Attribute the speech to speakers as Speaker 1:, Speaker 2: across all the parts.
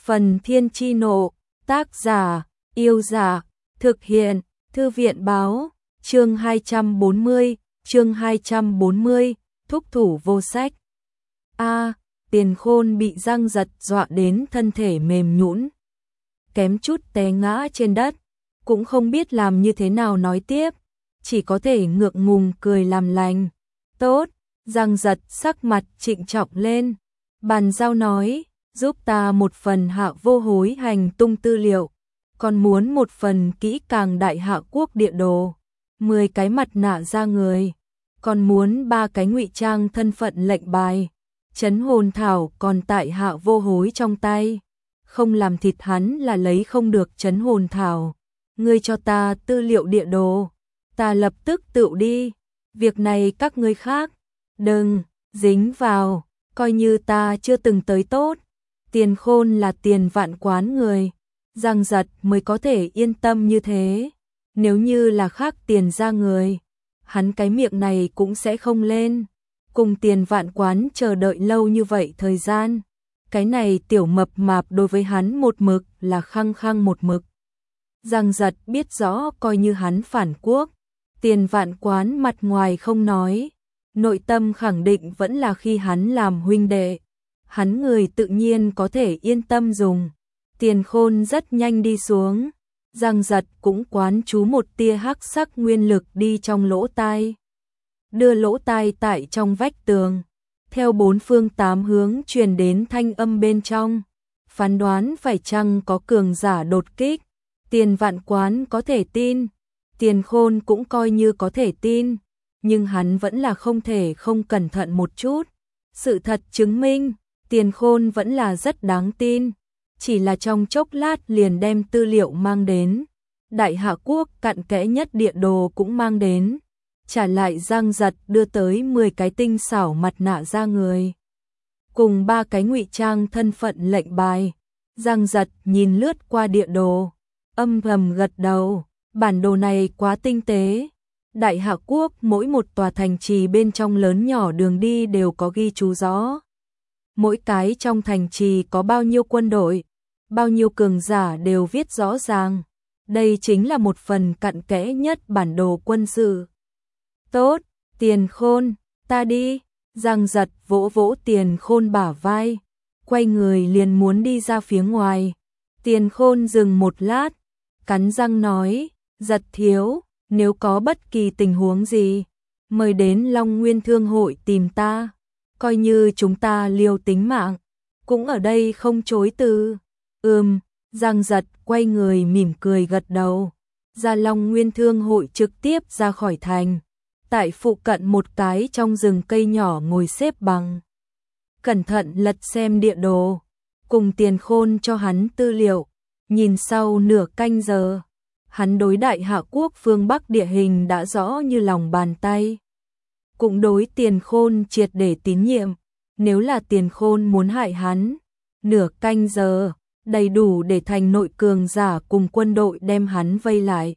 Speaker 1: Phần Thiên Chi Nộ, tác giả, Yêu Dạ, thực hiện, Thư viện báo, chương 240, thúc thủ vô sách. Tiền Khôn bị Giang Giật dọa đến thân thể mềm nhũn, kém chút té ngã trên đất, cũng không biết làm như thế nào nói tiếp, chỉ có thể ngượng ngùng cười làm lành. Tốt, Giang Giật sắc mặt trịnh trọng lên, bàn giao nói, giúp ta một phần Hạ Vô Hối hành tung tư liệu, còn muốn một phần kỹ càng Đại Hạ Quốc địa đồ, 10 cái mặt nạ da người, còn muốn 3 cái ngụy trang thân phận lệnh bài. Trấn hồn thảo còn tại Hạ Vô Hối trong tay, không làm thịt hắn là lấy không được trấn hồn thảo. Ngươi cho ta tư liệu địa đồ, ta lập tức tự đi, việc này các ngươi khác đừng dính vào, coi như ta chưa từng tới tốt. Tiền Khôn là Tiền Vạn Quán người, Giang Giật mới có thể yên tâm như thế, nếu như là khác Tiền gia người, hắn cái miệng này cũng sẽ không lên. Cùng Tiền Vạn Quán chờ đợi lâu như vậy thời gian, cái này tiểu mập mạp đối với hắn một mực là khăng khăng một mực. Giang Giật biết rõ coi như hắn phản quốc, Tiền Vạn Quán mặt ngoài không nói, nội tâm khẳng định vẫn là khi hắn làm huynh đệ, hắn người tự nhiên có thể yên tâm dùng. Tiền Khôn rất nhanh đi xuống, Giang Giật cũng quán chú một tia hắc sắc nguyên lực đi trong lỗ tai. Đưa lỗ tai tại trong vách tường, theo 4 phương 8 hướng truyền đến thanh âm bên trong, phán đoán phải chăng có cường giả đột kích. Tiền Vạn Quán có thể tin, Tiền Khôn cũng coi như có thể tin, nhưng hắn vẫn là không thể không cẩn thận một chút. Sự thật chứng minh, Tiền Khôn vẫn là rất đáng tin, chỉ là trong chốc lát liền đem tư liệu mang đến, Đại Hạ Quốc cặn kẽ nhất địa đồ cũng mang đến. Trả lại Giang Giật đưa tới 10 cái tinh xảo mặt nạ da người, cùng 3 cái ngụy trang thân phận lệnh bài. Giang Giật nhìn lướt qua địa đồ, âm thầm gật đầu, bản đồ này quá tinh tế. Đại Hạ Quốc mỗi một tòa thành trì bên trong lớn nhỏ đường đi đều có ghi chú rõ. Mỗi cái trong thành trì có bao nhiêu quân đội, bao nhiêu cường giả đều viết rõ ràng. Đây chính là một phần cặn kẽ nhất bản đồ quân sự. Tốt, Tiền Khôn, ta đi. Giang Giật vỗ vỗ Tiền Khôn bả vai, quay người liền muốn đi ra phía ngoài. Tiền Khôn dừng một lát, cắn răng nói, Giật thiếu, nếu có bất kỳ tình huống gì, mời đến Long Nguyên Thương hội tìm ta, coi như chúng ta liều tính mạng, cũng ở đây không chối từ. Giang Giật quay người mỉm cười gật đầu, ra Long Nguyên Thương hội trực tiếp ra khỏi thành. Tại phụ cận một cái trong rừng cây nhỏ ngồi xếp bằng, cẩn thận lật xem địa đồ, cùng Tiền Khôn cho hắn tư liệu. Nhìn sau nửa canh giờ, hắn đối Đại Hạ Quốc phương Bắc địa hình đã rõ như lòng bàn tay, cũng đối Tiền Khôn triệt để tín nhiệm. Nếu là Tiền Khôn muốn hại hắn, nửa canh giờ đầy đủ để thành nội cường giả cùng quân đội đem hắn vây lại.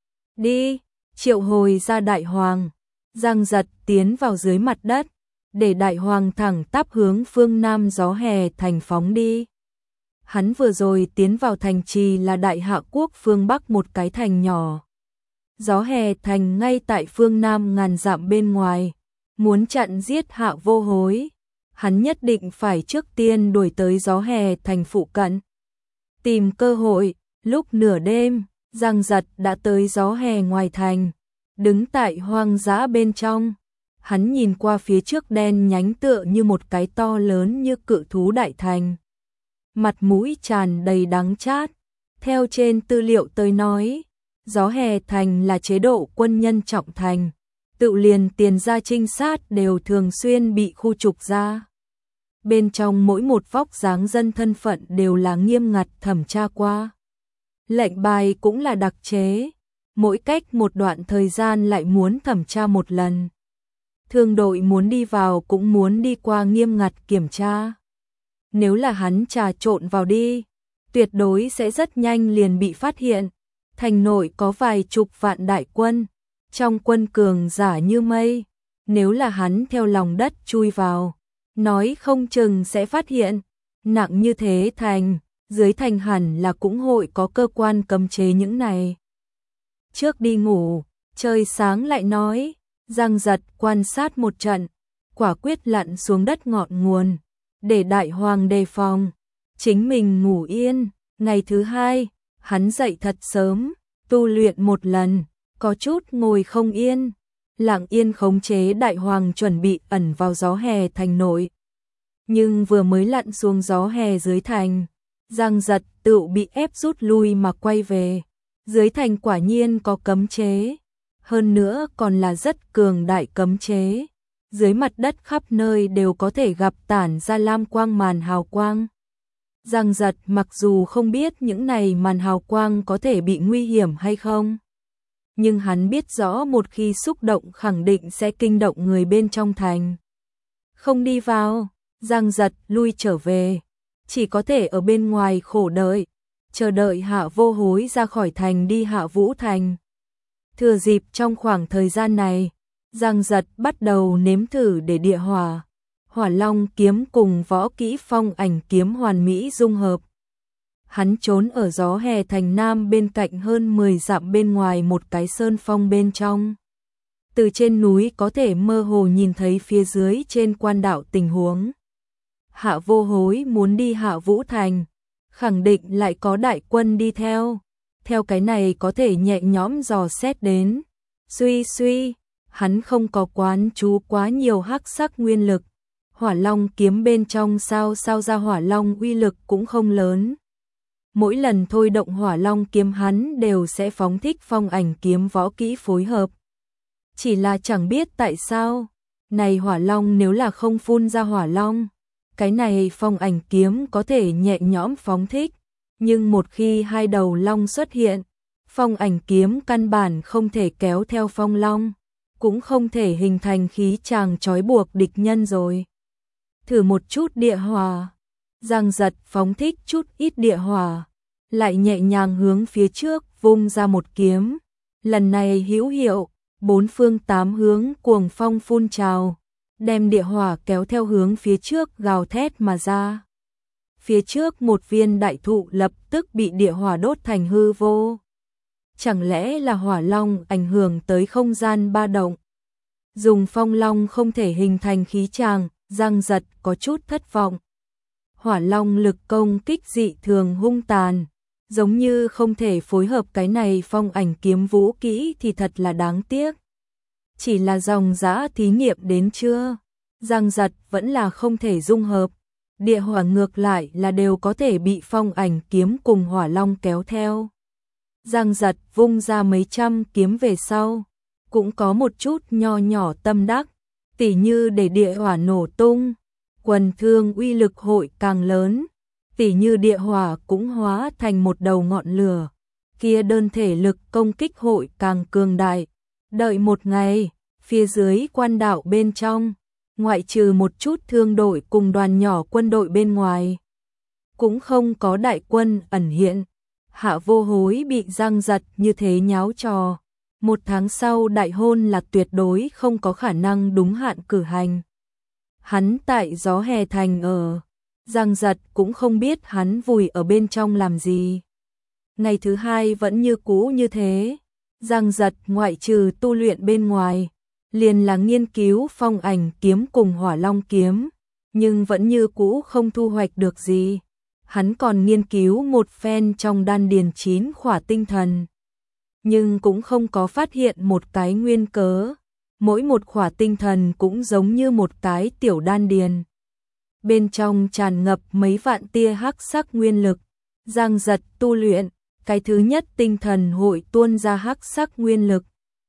Speaker 1: Đi, triệu hồi ra Đại Hoàng. Giang Giật tiến vào dưới mặt đất, để Đại Hoàng thẳng tắp hướng phương Nam Gió Hè thành phóng đi. Hắn vừa rồi tiến vào thành trì là Đại Hạ Quốc phương Bắc một cái thành nhỏ. Gió Hè thành ngay tại phương Nam ngàn dặm bên ngoài, muốn chặn giết Hạ Vô Hối, hắn nhất định phải trước tiên đuổi tới Gió Hè thành phụ cận. Tìm cơ hội, lúc nửa đêm, Giang Giật đã tới Gió Hè ngoài thành. Đứng tại hoang dã bên trong, hắn nhìn qua phía trước đen nhánh tựa như một cái to lớn như cự thú đại thành. Mặt mũi tràn đầy đắng chát, theo trên tư liệu tới nói, Gió Hè thành là chế độ quân nhân trọng thành, tự liền Tiền gia trinh sát đều thường xuyên bị khu trục ra. Bên trong mỗi một vóc dáng dân thân phận đều là nghiêm ngặt thẩm tra qua. Lệnh bài cũng là đặc chế, mỗi cách một đoạn thời gian lại muốn thẩm tra một lần. Thương đội muốn đi vào cũng muốn đi qua nghiêm ngặt kiểm tra. Nếu là hắn trà trộn vào đi, tuyệt đối sẽ rất nhanh liền bị phát hiện. Thành nội có vài chục vạn đại quân, trong quân cường giả như mây. Nếu là hắn theo lòng đất chui vào, nói không chừng sẽ phát hiện. Nặng như thế thành, dưới thành hẳn là cũng hội có cơ quan cấm chế những này. Trước đi ngủ, trời sáng lại nói, Giang Giật quan sát một trận, quả quyết lặn xuống đất ngọn nguồn, để đại hoàng đề phòng, chính mình ngủ yên. Ngày thứ hai, hắn dậy thật sớm, tu luyện một lần, có chút ngồi không yên, lặng yên khống chế đại hoàng chuẩn bị ẩn vào gió hè thành nội. Nhưng vừa mới lặn xuống gió hè dưới thành, Giang Giật tự bị ép rút lui mà quay về. Dưới thành quả nhiên có cấm chế, hơn nữa còn là rất cường đại cấm chế. Dưới mặt đất khắp nơi đều có thể gặp tản ra lam quang màn hào quang. Giang Giật mặc dù không biết những này màn hào quang có thể bị nguy hiểm hay không, nhưng hắn biết rõ một khi xúc động khẳng định sẽ kinh động người bên trong thành. Không đi vào, Giang Giật lui trở về, chỉ có thể ở bên ngoài khổ đợi, chờ đợi Hạ Vô Hối ra khỏi thành đi Hạ Vũ Thành. Thừa dịp trong khoảng thời gian này, Giang Giật bắt đầu nếm thử để địa hỏa, Hỏa Long kiếm cùng võ kỹ phong ảnh kiếm hoàn mỹ dung hợp. Hắn trốn ở gió hè thành nam bên cạnh hơn 10 dặm bên ngoài một cái sơn phong bên trong. Từ trên núi có thể mơ hồ nhìn thấy phía dưới trên quan đạo tình huống. Hạ Vô Hối muốn đi Hạ Vũ Thành, khẳng định lại có đại quân đi theo. Theo cái này có thể nhẹ nhõm dò xét đến. Suy, hắn không có quán chú quá nhiều hắc sắc nguyên lực. Hỏa Long kiếm bên trong sao ra Hỏa Long uy lực cũng không lớn. Mỗi lần thôi động Hỏa Long kiếm hắn đều sẽ phóng thích phong ảnh kiếm võ kỹ phối hợp. Chỉ là chẳng biết tại sao, này Hỏa Long nếu là không phun ra Hỏa Long, cái này phong ảnh kiếm có thể nhẹ nhõm phóng thích, nhưng một khi hai đầu long xuất hiện, phong ảnh kiếm căn bản không thể kéo theo phong long, cũng không thể hình thành khí tràng trói buộc địch nhân rồi. Thử một chút địa hỏa, Giang Giật phóng thích chút ít địa hỏa, lại nhẹ nhàng hướng phía trước vung ra một kiếm. Lần này hữu hiệu, bốn phương tám hướng cuồng phong phun trào, đem địa hỏa kéo theo hướng phía trước gào thét mà ra. Phía trước một viên đại thụ lập tức bị địa hỏa đốt thành hư vô. Chẳng lẽ là Hỏa Long ảnh hưởng tới không gian ba động? Dùng phong long không thể hình thành khí tràng, Giang Giật có chút thất vọng. Hỏa Long lực công kích dị thường hung tàn, giống như không thể phối hợp cái này phong ảnh kiếm vũ kỹ thì thật là đáng tiếc. Chỉ là dòng dã thí nghiệm đến chưa? Giang Giật vẫn là không thể dung hợp. Địa hỏa ngược lại là đều có thể bị phong ảnh kiếm cùng Hỏa Long kéo theo. Giang Giật vung ra mấy trăm kiếm về sau, cũng có một chút nho nhỏ tâm đắc, tỉ như để địa hỏa nổ tung, quần thương uy lực hội càng lớn, tỉ như địa hỏa cũng hóa thành một đầu ngọn lửa, kia đơn thể lực công kích hội càng cường đại. Đợi một ngày, phía dưới quan đạo bên trong, ngoại trừ một chút thương đội cùng đoàn nhỏ quân đội bên ngoài, cũng không có đại quân ẩn hiện. Hạ Vô Hối bị Giang Giật như thế nháo trò. Một tháng sau đại hôn là tuyệt đối không có khả năng đúng hạn cử hành. Hắn tại gió hè thành ở, Giang Giật cũng không biết hắn vùi ở bên trong làm gì. Ngày thứ hai vẫn như cũ như thế. Giang Giật ngoại trừ tu luyện bên ngoài, liền là nghiên cứu phong ảnh kiếm cùng Hỏa Long kiếm, nhưng vẫn như cũ không thu hoạch được gì. Hắn còn nghiên cứu một phen trong đan điền 9 khỏa tinh thần, nhưng cũng không có phát hiện một cái nguyên cớ. Mỗi một khỏa tinh thần cũng giống như một cái tiểu đan điền, bên trong tràn ngập mấy vạn tia hắc sắc nguyên lực. Giang Giật tu luyện, cái thứ nhất tinh thần hội tuôn ra hắc sắc nguyên lực.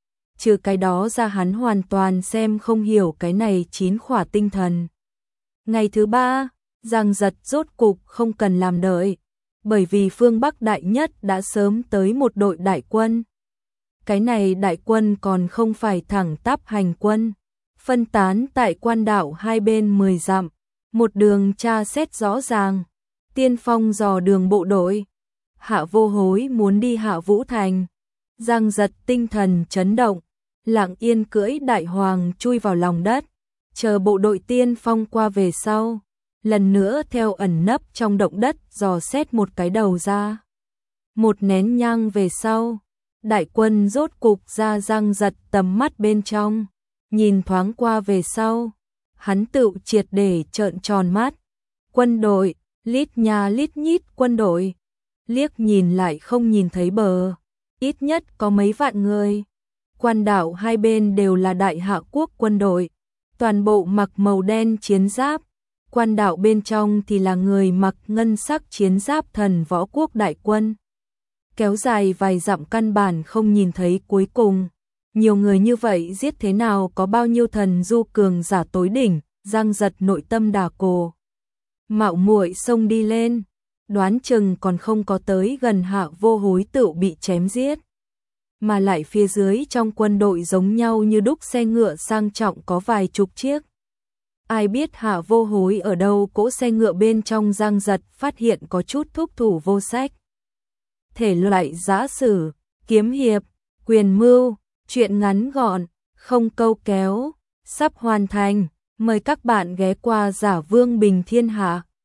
Speaker 1: Trừ cái đó ra hắn hoàn toàn xem không hiểu cái này 9 khỏa tinh thần. Ngày thứ ba, Giang Giật rốt cục không cần làm đợi, bởi vì phương Bắc Đại Nhất đã sớm tới một đội đại quân. Cái này đại quân còn không phải thẳng tắp hành quân, phân tán tại quan đạo hai bên 10 dặm, một đường tra xét rõ ràng, tiên phong dò đường bộ đội. Hạ Vô Hối muốn đi Hạ Vũ Thành, Giang Giật tinh thần chấn động, lặng yên cưỡi đại hoàng chui vào lòng đất, chờ bộ đội tiên phong qua về sau, lần nữa theo ẩn nấp trong động đất dò xét một cái đầu ra. Một nén nhang về sau, đại quân rốt cục ra răng giật tầm mắt bên trong, nhìn thoáng qua về sau, hắn tự triệt để trợn tròn mắt. Quân đội, lít nha lít nhít quân đội, liếc nhìn lại không nhìn thấy bờ, ít nhất có mấy vạn người. Quan đảo hai bên đều là đại hạ quốc quân đội, toàn bộ mặc màu đen chiến giáp. Quan đảo bên trong thì là người mặc ngân sắc chiến giáp thần võ quốc đại quân. Kéo dài vài dặm căn bản không nhìn thấy cuối cùng. Nhiều người như vậy giết thế nào có bao nhiêu thần du cường giả tối đỉnh, Giang Giật nội tâm đà cổ. Mạo muội xông đi lên, đoán chừng còn không có tới gần Hạ Vô Hối tự bị chém giết. Mà lại phía dưới trong quân đội giống nhau như đúc xe ngựa sang trọng có vài chục chiếc. Ai biết Hạ Vô Hối ở đâu, cỗ xe ngựa bên trong Giang Giật phát hiện có chút thúc thủ vô sách. Thể loại giã sử, kiếm hiệp, quyền mưu, truyện ngắn gọn, không câu kéo, sắp hoàn thành. Mời các bạn ghé qua Giả Vương Bình Thiên Hạ.